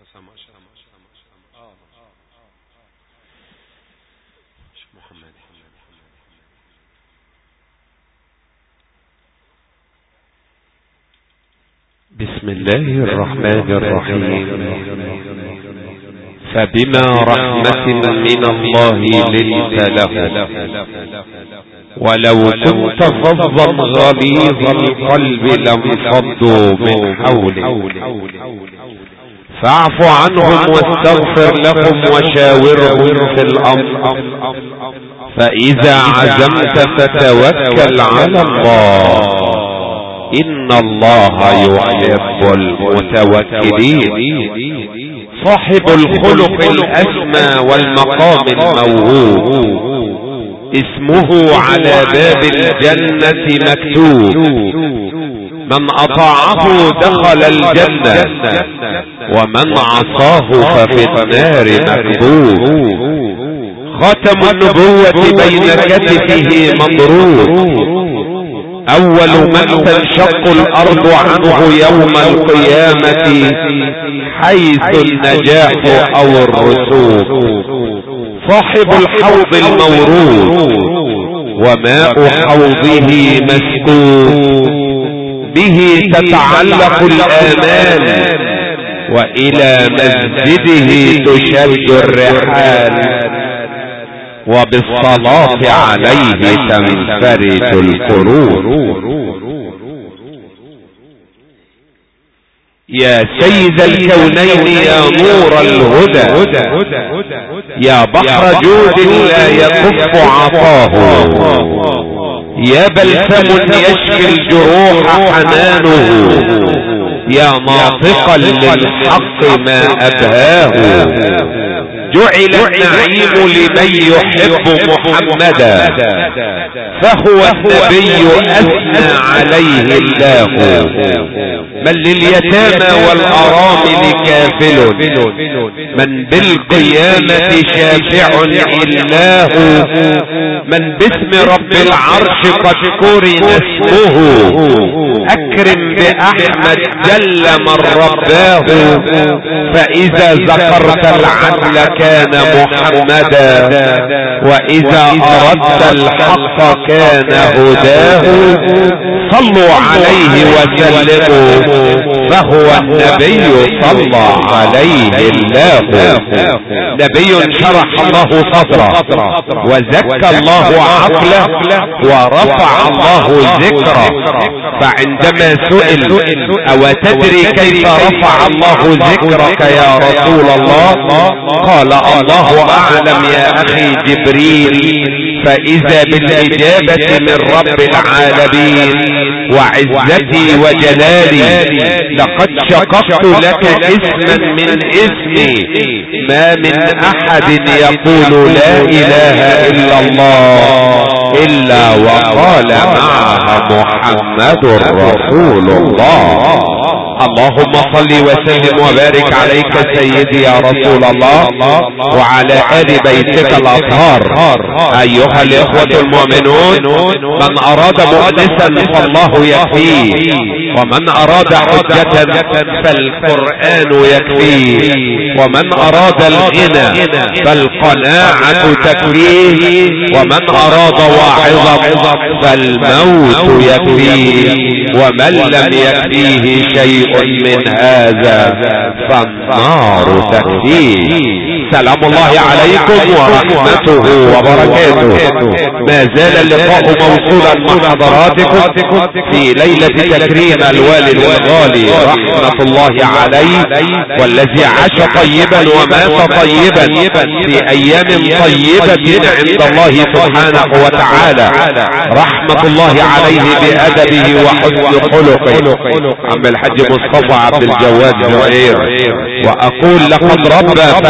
بسم الله الرحمن الرحيم. فبما رحمة من الله لنت له ولو كنت فظا غليظ القلب لانفضوا من حولك فاعف عنهم واستغفر لهم وشاورهم في الأمر فإذا عزمت فتوكل على الله إن الله يحب المتوكلين. صاحب الخلق الأسمى والمقام الموهوب اسمه على باب الجنة مكتوب من أطاعه دخل الجنة ومن عصاه ففي النار مكبوب. خاتم النبوة بين كتفه مضروب أول من تنشق الأرض عنه يوم القيامة حيث النجاح أو الرسوب. صاحب الحوض المورود وماء حوضه مسكوب به تتعلق الآمال وإلى مسجده تشد الرحال وبالصلاة عليه تنفرد القلوب. يا سيد الكونين يا نور الهدى يا بحر جود لا يكف عطاه يا بلسم يشفي الجروح حنانه يا ناطقا للحق ما أبهاه. جعل النعيم لمن يحب محمدا فهو النبي أثنى عليه الله. من لليتامى والأرامل كافل من بالقيامة شافع إله من باسم رب العرش قد قرن اسمه أكرم بأحمد جل من رباه. فإذا ذكرت العدل كان محمدا وإذا أردت الحق كان هداه. صلوا عليه وسلموا فهو النبي صلى عليه الله. نبي شرح الله صدره وزكى الله عقله ورفع الله ذكره. فعندما سئل أو تدري كيف رفع الله ذكرك يا رسول الله قال الله أعلم يا أخي جبريل. فإذا بالإجابة من رب العالمين وعزتي وجلالي لقد شققت لك اسما من اسمي ما من أحد يقول لا إله إلا الله إلا وقال معها محمد رسول الله. اللهم صل وسلم وبارك عليك سيدي يا رسول الله وعلى آل بيتك الأطهار. أيها الإخوة المؤمنون من أراد مؤنسا فالله يكفيه ومن أراد حجة فالقرآن يكفيه ومن أراد الغنى فالقناعة تكفيه ومن أراد واعظا فالموت يكفيه ومن لم يكفيه شيء من هذا فالنار تكفيه. سلام الله عليكم ورحمته وبركاته. ما زال اللقاء موصولا مع حضراتكم في ليلة تكريم الوالد الغالي رحمة الله عليه والذي عاش طيبا ومات طيبا في ايام طيبة عند الله سبحانه وتعالى. رحمة الله عليه بأدبه وحسن خلقه. عم الحاج مصطفى عبد الجواد زهير. واقول لقد ربى فاحسن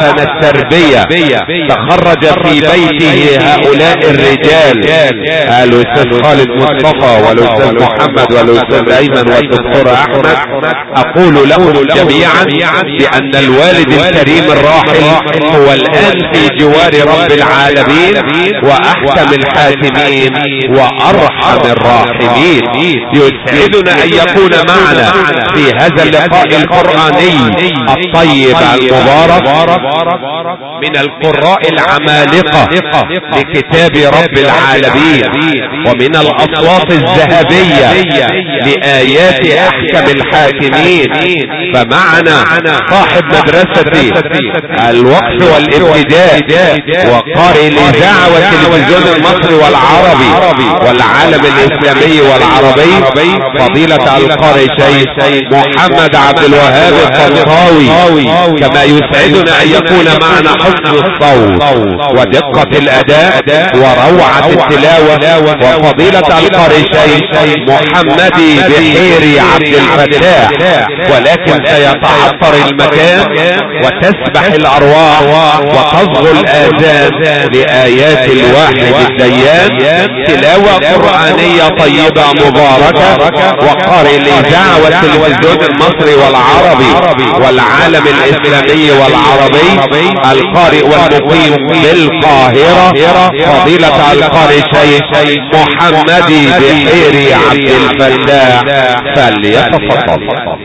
احسن التربية. تخرج في بيته هؤلاء الرجال، الاستاذ خالد مصطفى والاستاذ محمد والاستاذ ايمن والدكتور احمد. اقول لهم جميعا بان الوالد الكريم الراحل هو الان في جوار رب العالمين واحكم الحاكمين وارحم الراحمين. يسعدنا ان يكون معنا في هذا اللقاء القرآني الطيب المبارك من القراء العمالقة لكتاب رب العالمين ومن الاصوات الذهبية لآيات احكم الحاكمين. فمعنا صاحب مدرسة الوقف والابتداء وقارئ الاذاعة والتلفزيون المصري والعربي والعالم الاسلامي والعربي، فضيلة القارئ شيخ محمد عبد الوهاب الطنطاوي. كما يسعدنا ان يكون معنا حسن الصوت ودقة الاداء وروعة التلاوة وفضيلة القارئ شيخ محمد بحيري عبد الفتاح. ولكن سيتعطر المكان وتسبح الارواح وتصغو الاذان لآيات الواحد الديان. تلاوة قرآنية طيبة مباركة. وقارئ الاذاعة والتلفزيون المصري والعربي والعالم الاسلامي والعربي، القارئ والمقيم بالقاهرة، فضيلة القارئ شيخ محمد بحيري عبد الفتاح، فليتفضل.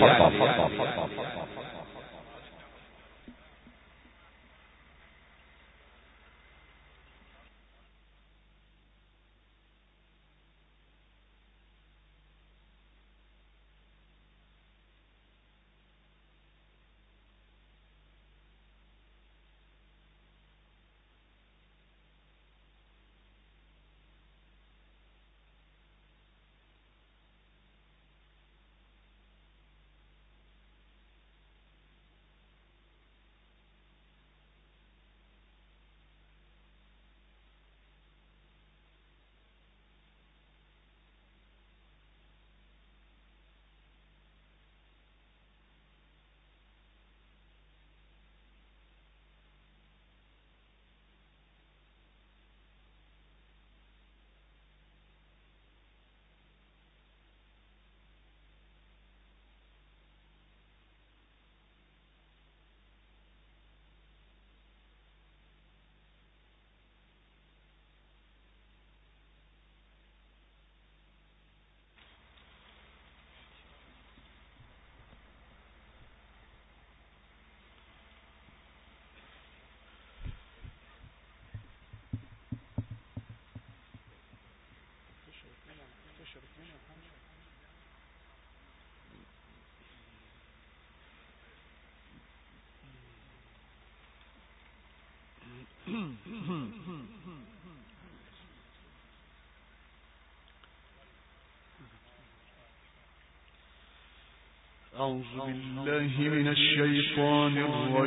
أعوذ بالله من الشيطان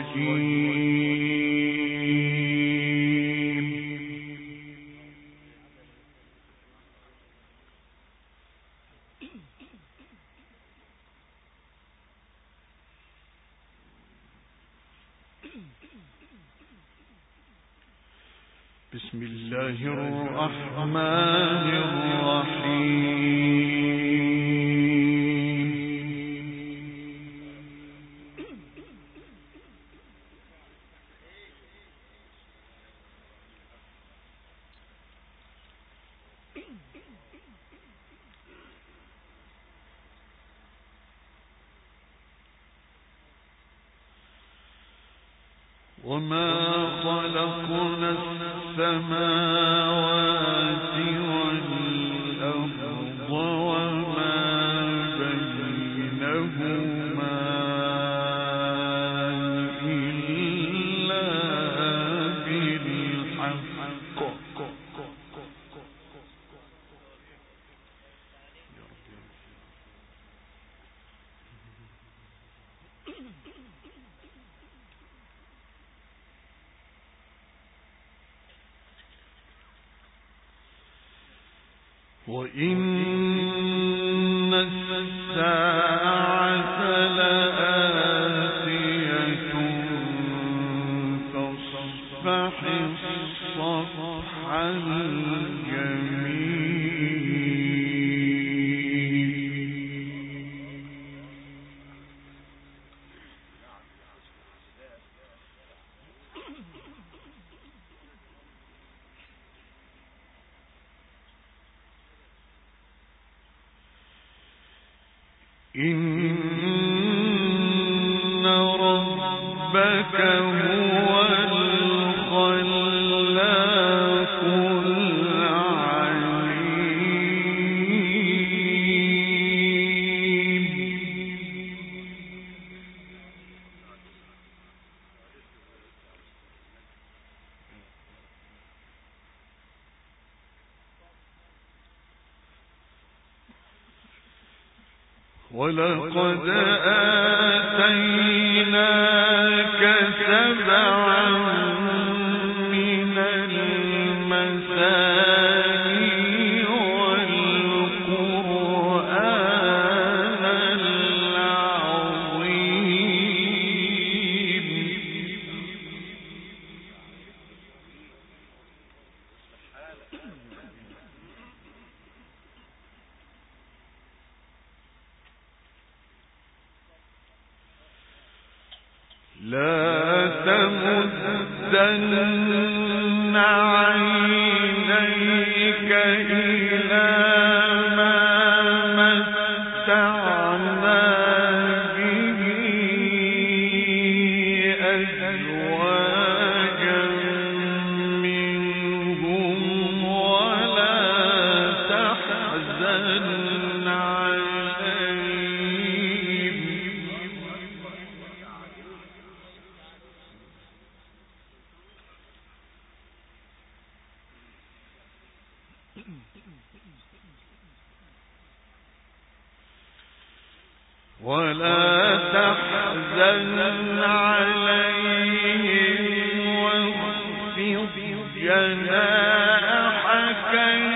الرجيم. بسم الله الرحمن الرحيم. وما خلقنا السماوات والأرض وما بينهما إلا بالحق. وإن الساعة لآتية إن ربك هو الخلاق العليم. ولقد آتيناك سبعا من المثاني والقرآن العظيم. لا تمدن عينيك إلى ما متعنا به أزواجا منهم ولا تحزن عليهم. ولا تحزن عليهم واخفض جناحك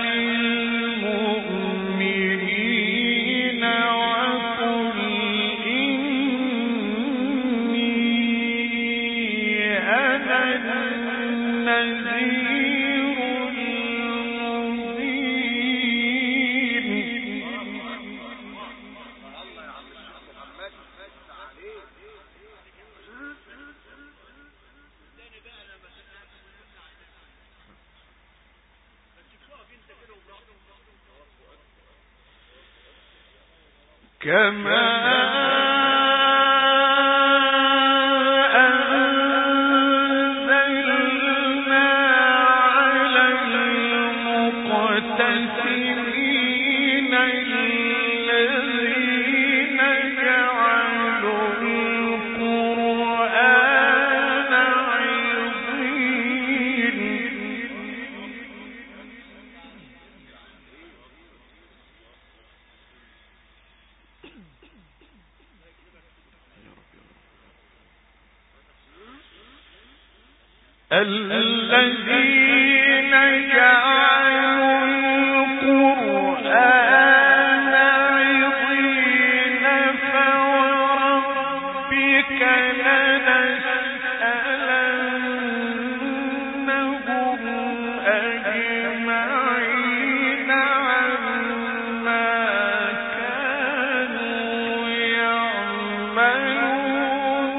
للمؤمنين وقل إني أنا النذير المبين. كما أنزلنا على المقتسمين الذين جعلوا القرآن عضين. الذين جعلوا القرآن عضين فوربك لنسألنهم أجمعين عما كانوا يعملون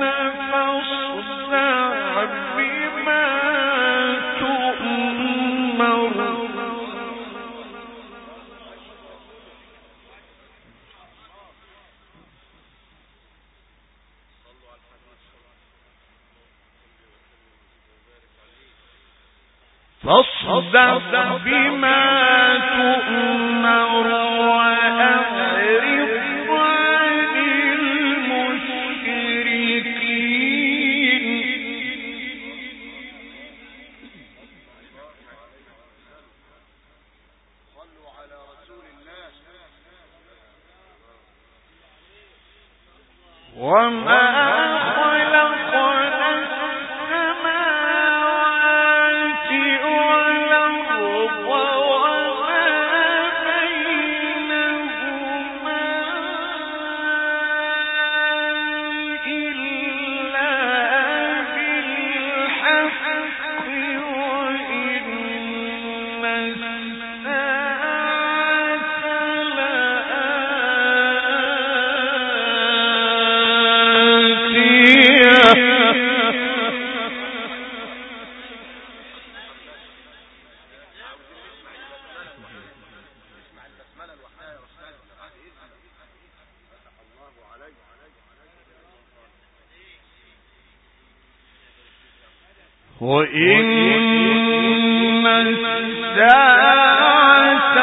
فاصدع بما تؤمر. فاصدع بما تؤمر وأعرض عن المشركين. وما خلقنا السماوات والأرض وما بينهما وإن الساعة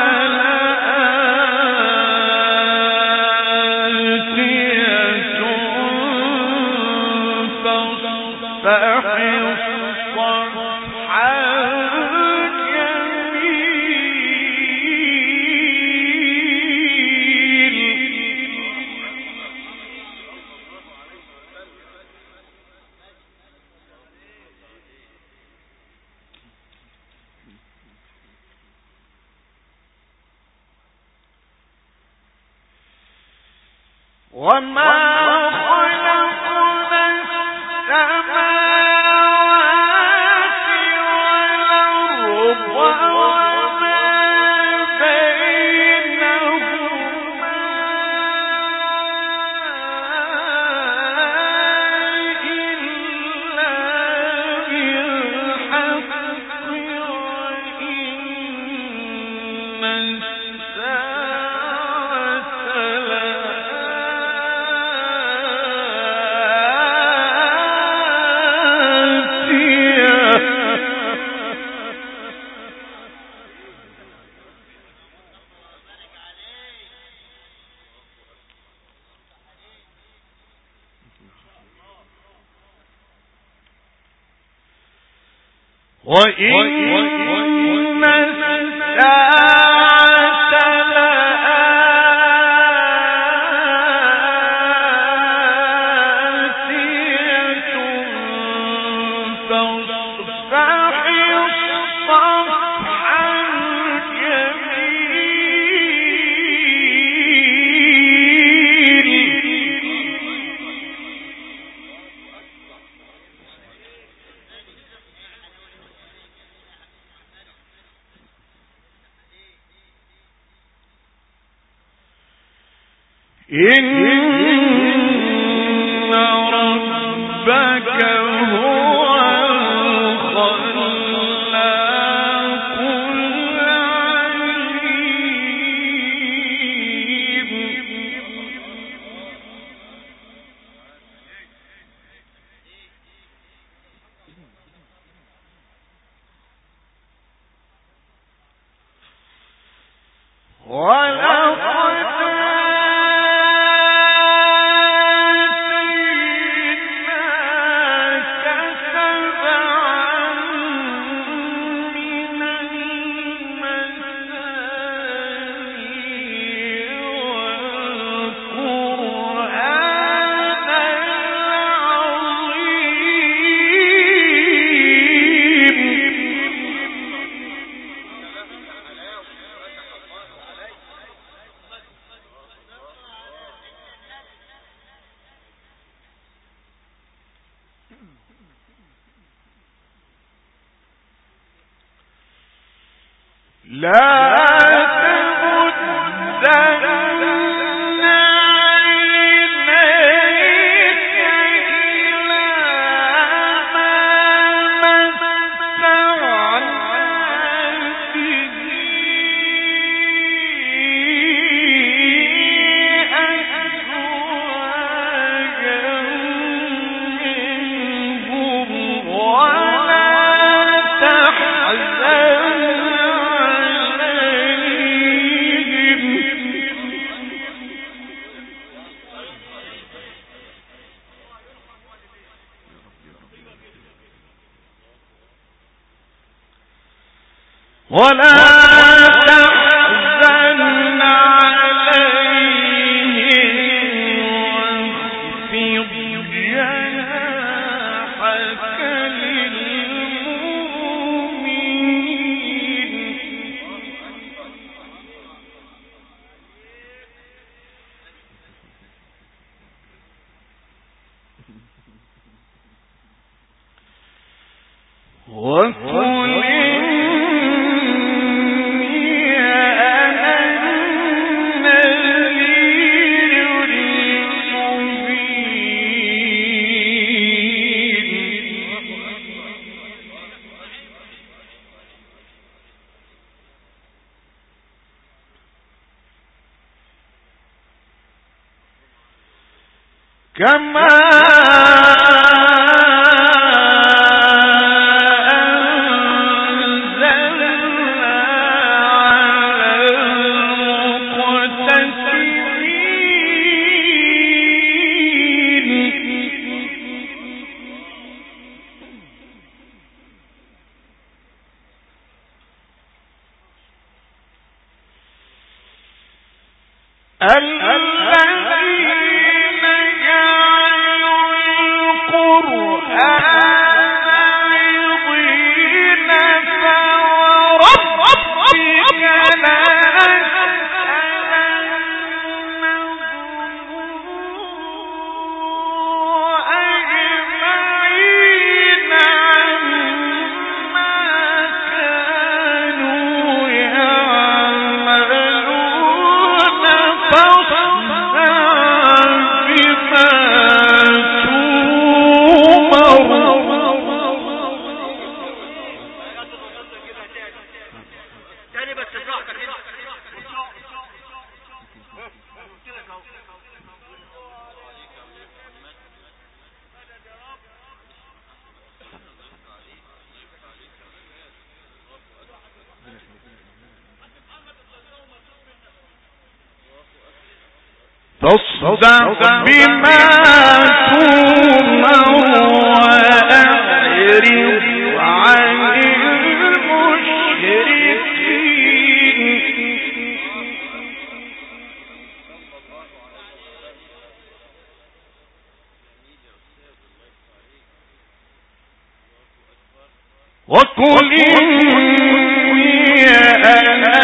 لآتية فاصفح الصفح وما خلقنا السماوات والأرض وما بينهما إلا بالحق وإن ربك هو الخلاق العليم لا تمدن عينيك إلى ما متعنا به أزواجا منهم ولا تحزن ولا تحزن عليهم واخفض جناحك للمؤمنين وقل كما فاصدع بما تؤمر وأعرض عن المشركين وقل إني أنا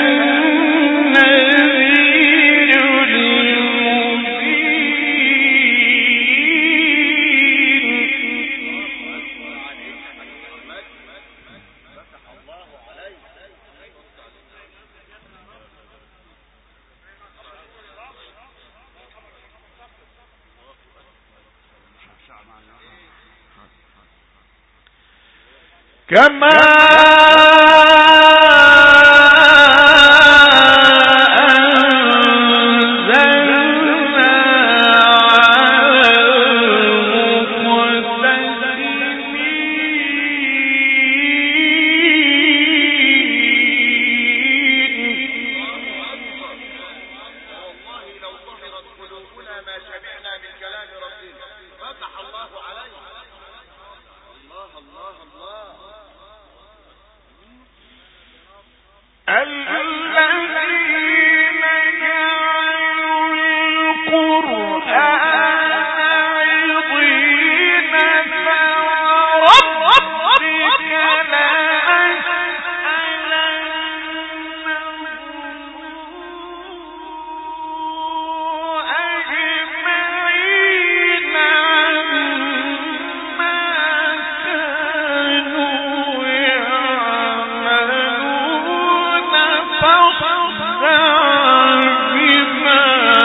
كما أنزلنا على والله لو طهرت قلوبنا ما سمعنا من كلام ربنا. فتح الله عليه. الله الله الله. الذين جعلوا القرآن عضين فربك لأسألنهم أجمعين عما كانوا يعملون فاصدع بما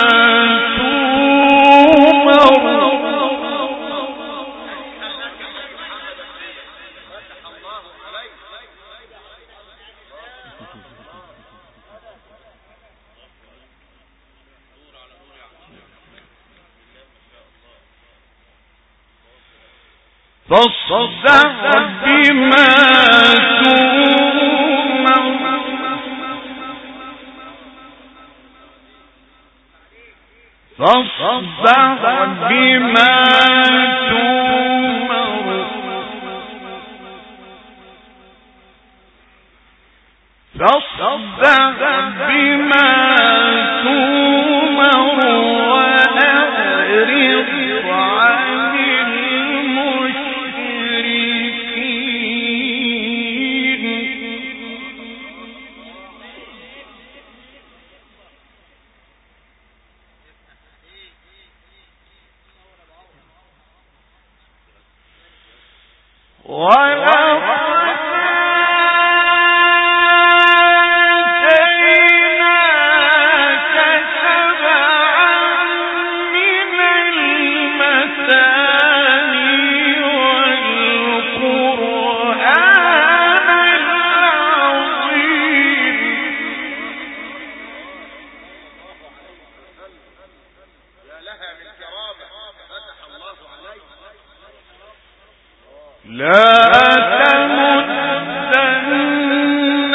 تؤمر. فتح الله عليه. فاصدع بما تؤمر فاصدع بما تؤمر فاصدع بما تؤمر وأعرض عن لا تمدن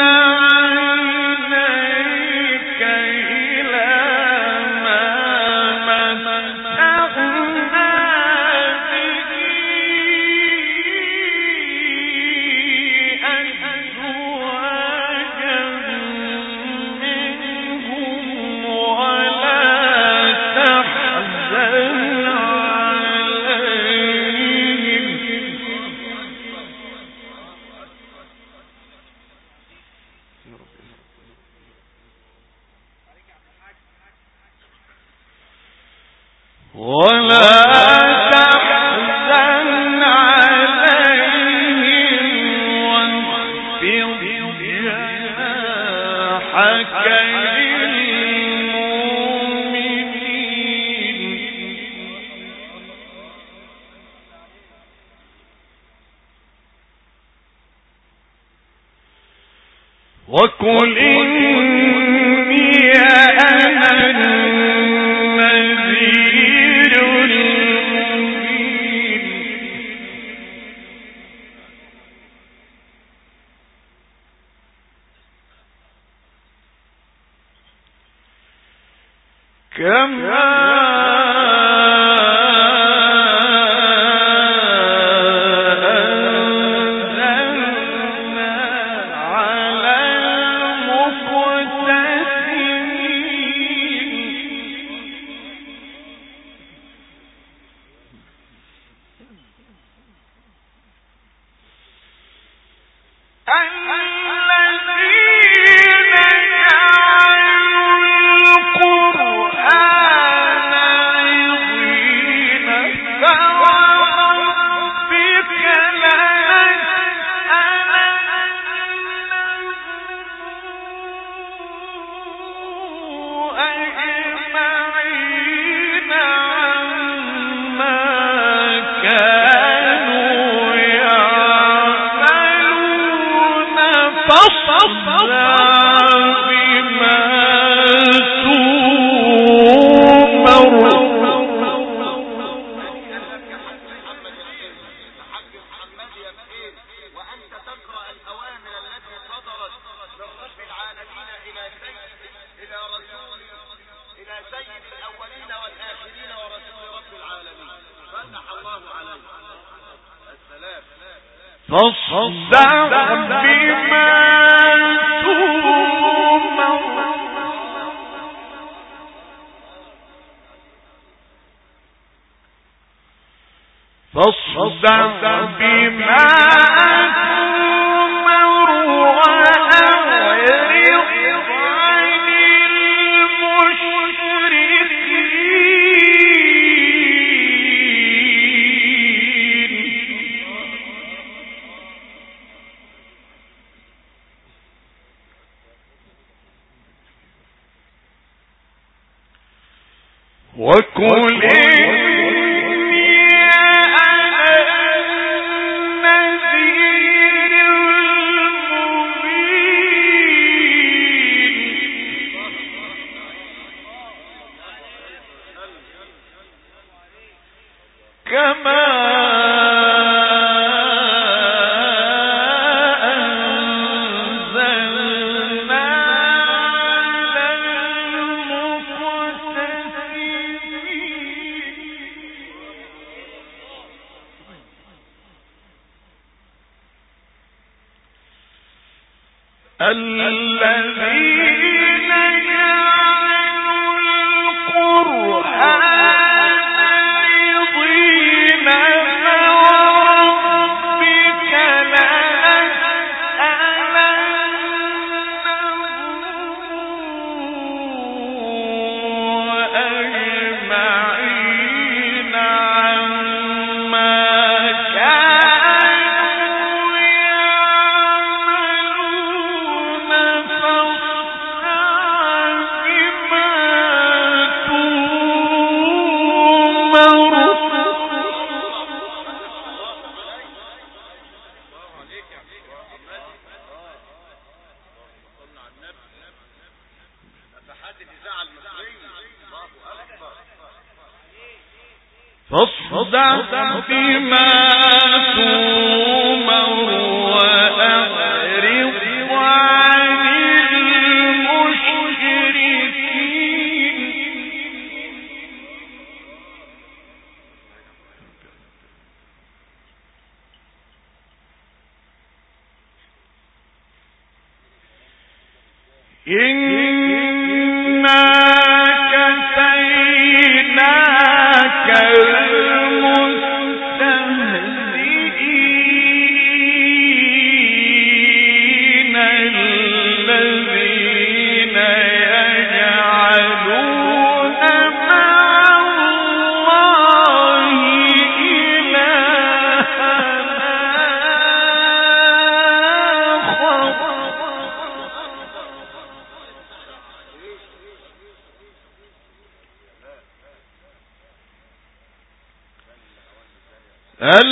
عينيك إلى ما متعنا به أزواجا منهم ولا وقل إني أنا النذير المبين كما فاصدع بما تؤمر وأعرض عن المشركين وقل الذين جعلوا القرآن عضين فربك لنسألنهم أجمعين عما فاصدع بما تؤمر وأعرض عن المشركين إنا كفيناك المستهزئين الذين يجعلون مع الله إلها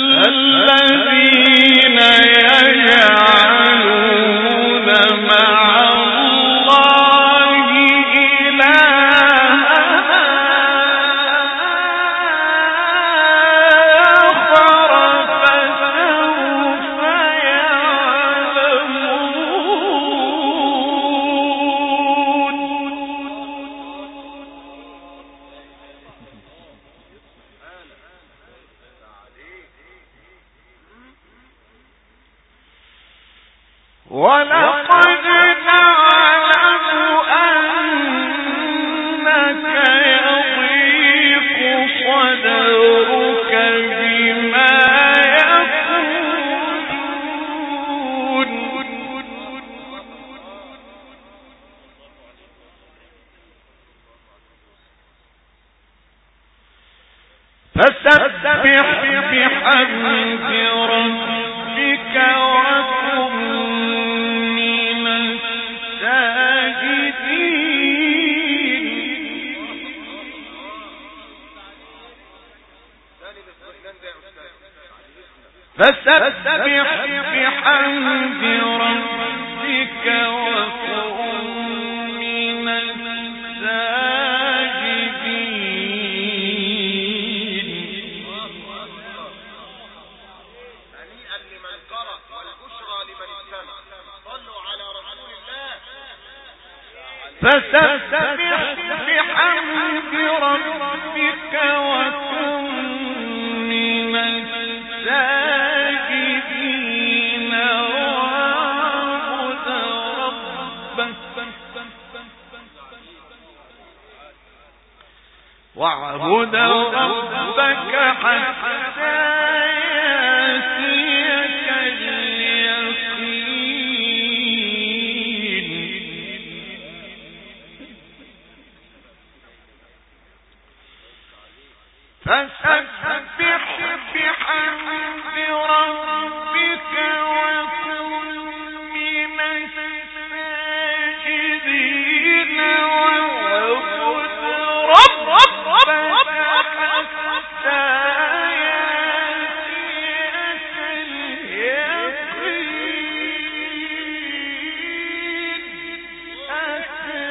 الذين يجعلون مع ولقد نعلم أنك يضيق صدرك بما يقولون فسبح بحمد ربك وكن من الساجدين. فسبح بحمد ربك وكن من الساجدين. هنيئا لمن قرأ والبشرى لمن استمع. صلوا على رسول الله. فسبح بحمد ربك وكن من الساجدين واعبد ربك حتى يأتيك اليقين. فسبح بحمد ربك وكن من الساجدين واعبد ربك حتى يأتيك اليقين. أتى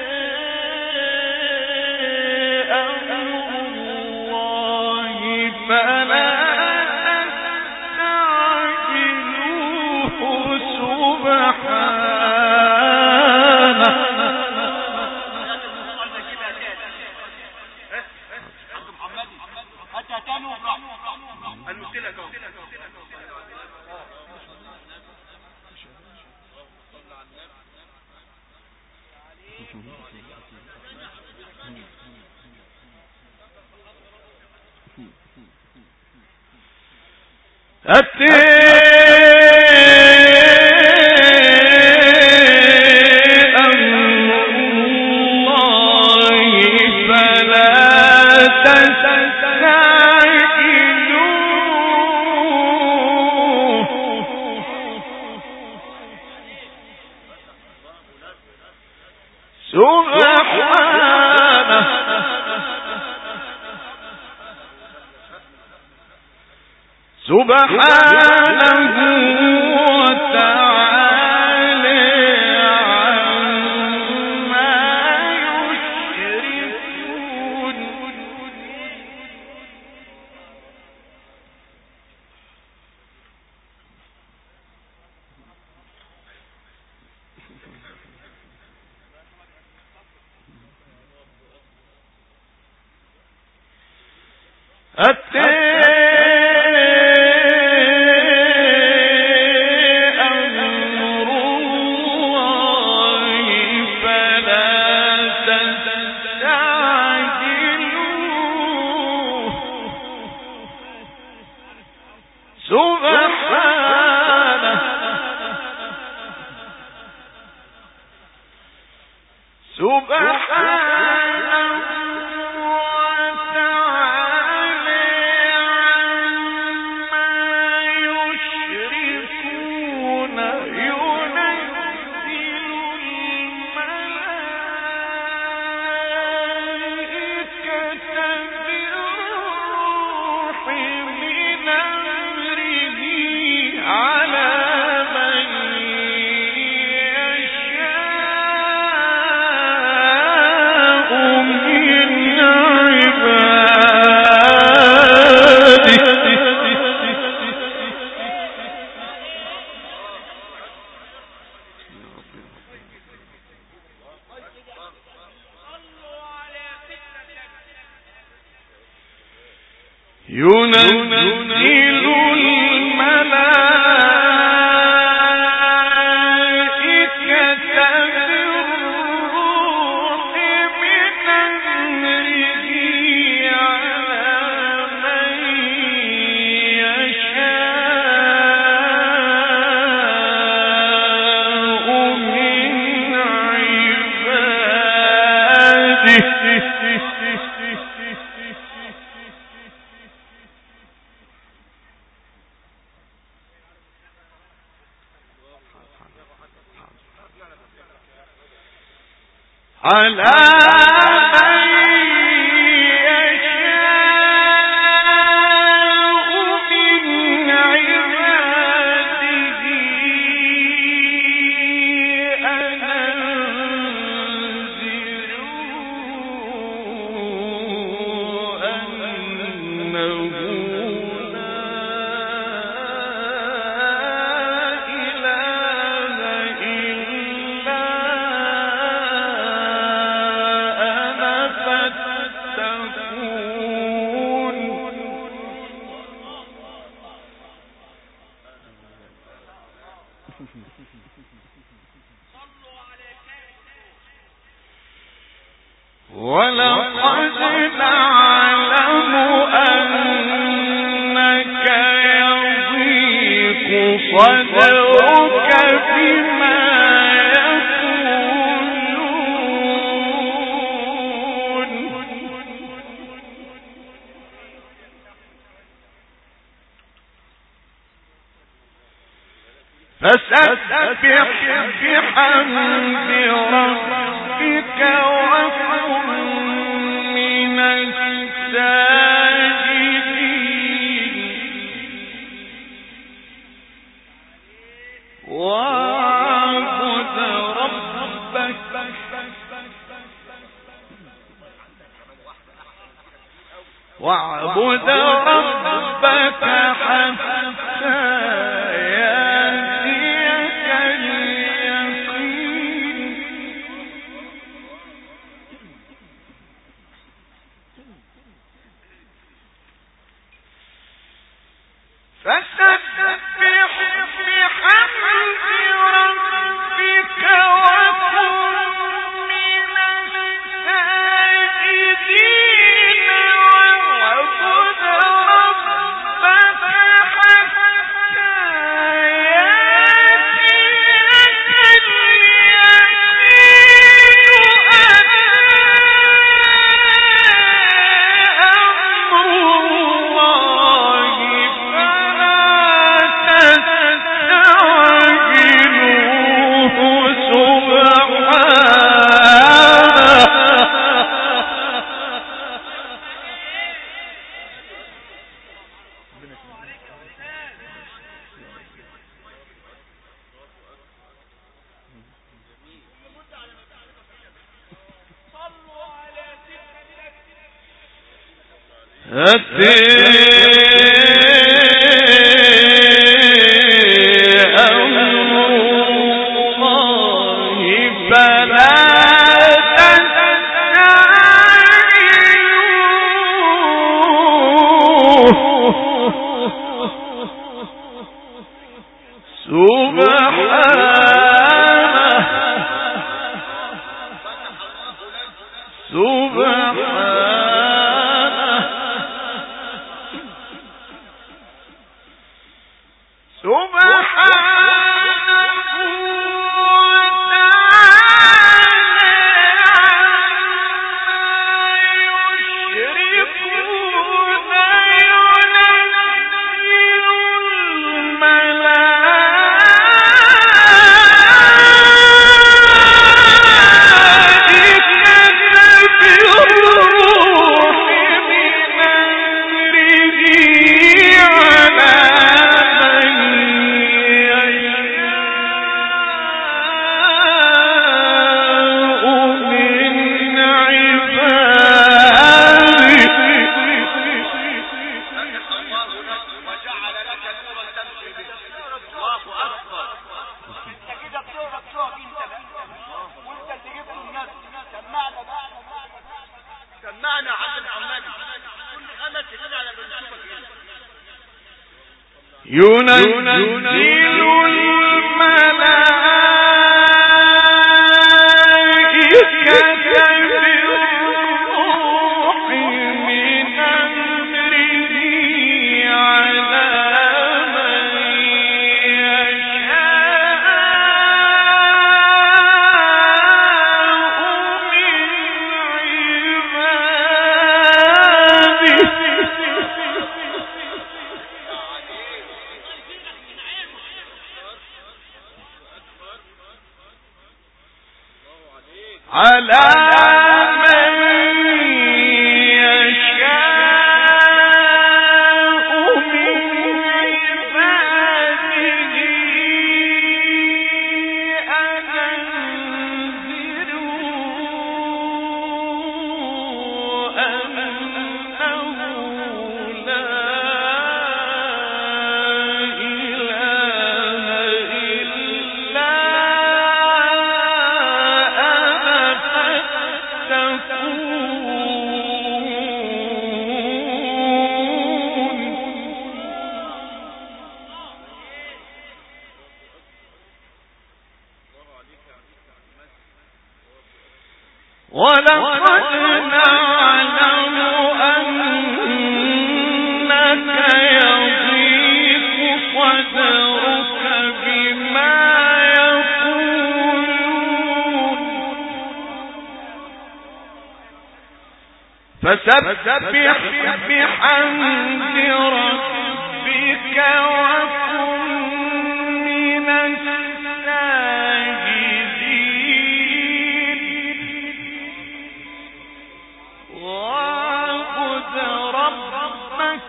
أمر الله فلا تستعجلوه سبحانه. سبحانه وتعالى عما يشركون. على ولقد نعلم أنك يضيق صدرك بما يقولون فسبح بحمد ربك وكن من الساجدين واعبد ربك حتى يأتيك اليقين فسبح بحمد ربك وكن من الساجدين واعبد ربك حتى يأتيك ينزل الملائكة بالروح من أمره على من يشاء من عباده فسبح بحمد ربك وكن من الساجدين واعبد ربك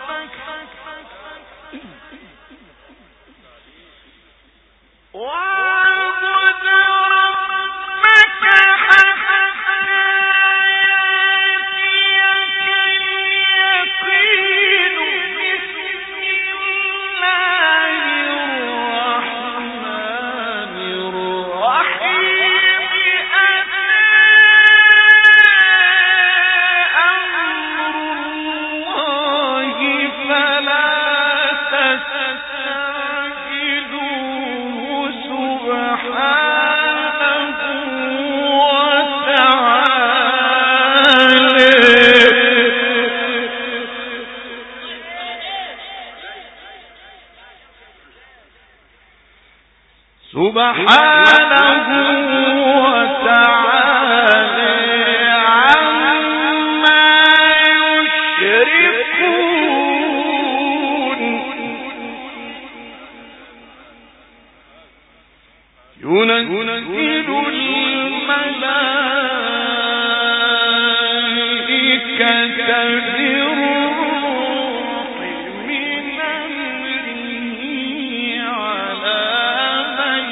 سبحانه وتعالى عما يشركون ينزل الملائكة بالروح من أمره على من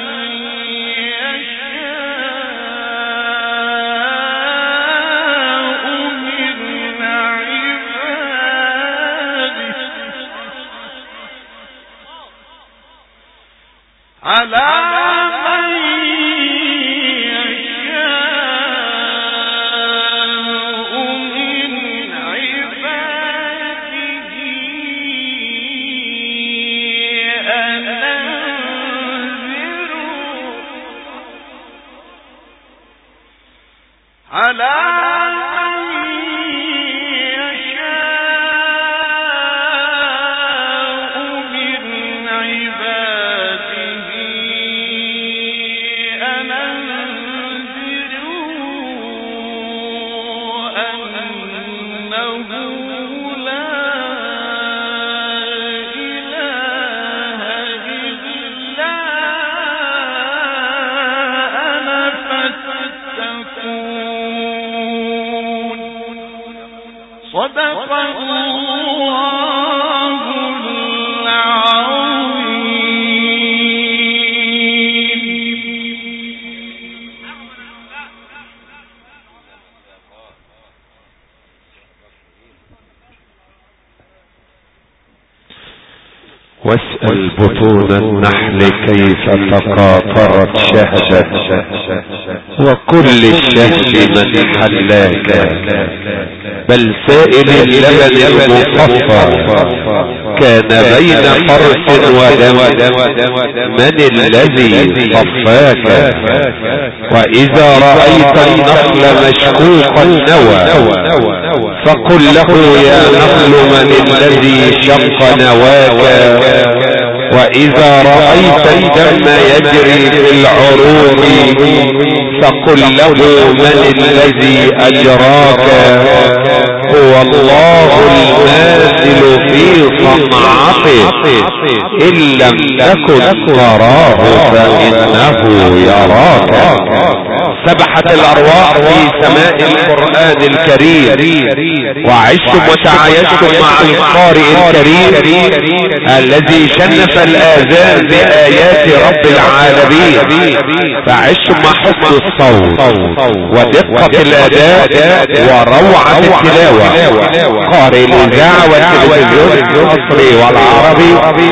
يشاء من عباده على صدق الله العظيم. واسأل بطون النحل كيف تقاطرت شهدا وكل الشهد من حلاك بل سائل اللبن المصفى كان بين فرس ودم من الذي صفاك وإذا رأيت النخل مشقوق النوى فقل له يا نخل من الذي شق نواك وإذا رأيت الدم يجري في العروق فقل له من الذي أجراك هو الله الماثل في صنعته إن لم تكن تراه فإنه يراك سبحت الارواح في سماء القرآن الكريم، وعشتم وتعايشتم مع القارئ الكريم الذي شنف الاذان بآيات رب العالمين، فعشتم مع حسن الصوت ودقة الاداء وروعة التلاوة. قارئ الاذاعة والتلفزيون المصري والعربي،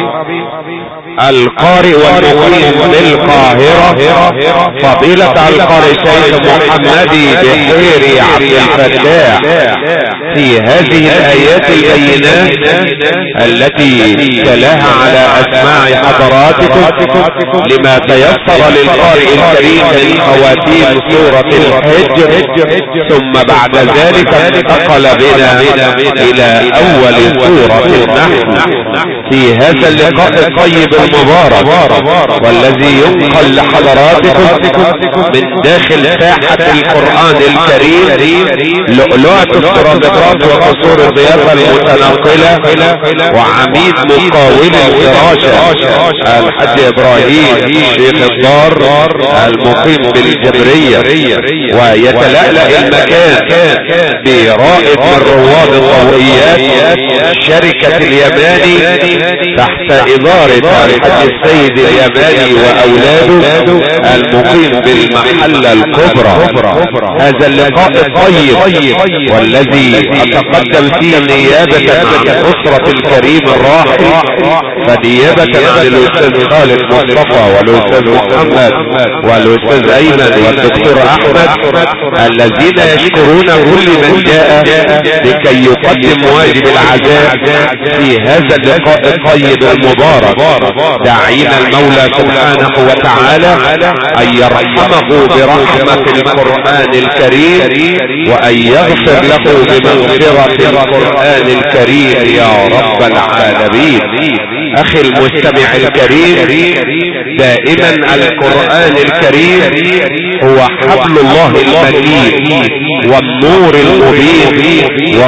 القارئ والمقيم بالقاهرة فضيلة القارئ شيخ محمدي بحيري عبد الفتاح، في هذه الآيات البينات التي تلاها على أسماع حضراتكم لما تيسر للقارئ الكريم من خواتيم سورة الحج، ثم بعد ذلك انتقل بنا إلى أول سورة النحل في هذا اللقاء الطيب المبارك، والذي ينقل لحضراتكم من داخل ساحة القرآن الكريم، لؤلؤة الترابطات وقصور الضيافة المتنقلة وعميد مقاول الفراشة الحاج ابراهيم شيخ الدار المقيم بالجبرية، ويتلألأ المكان برائد من رواد الضوئيات شركة اليماني تحت إدارة الحاج السيد اليماني وأولاده المقيم بالمحلة الكبرى. هذا اللقاء الطيب والذي أتقدم فيه نيابة عن أسرة الكريم الراحل، فنيابة عن الأستاذ خالد مصطفى والأستاذ محمد والأستاذ أيمن والدكتور أحمد، الذين يشكرون كل من جاء لكي يقدم واجب العزاء في هذا اللقاء الطيب المبارك، داعين المولى سبحانه وتعالى أن يرحمه برحمة القرآن الكريم، وأن يغفر له بمغفرة القرآن الكريم يا رب العالمين. أخي المستمع الكريم، دائما القرآن الكريم هو حبل الله المتين والنور المبين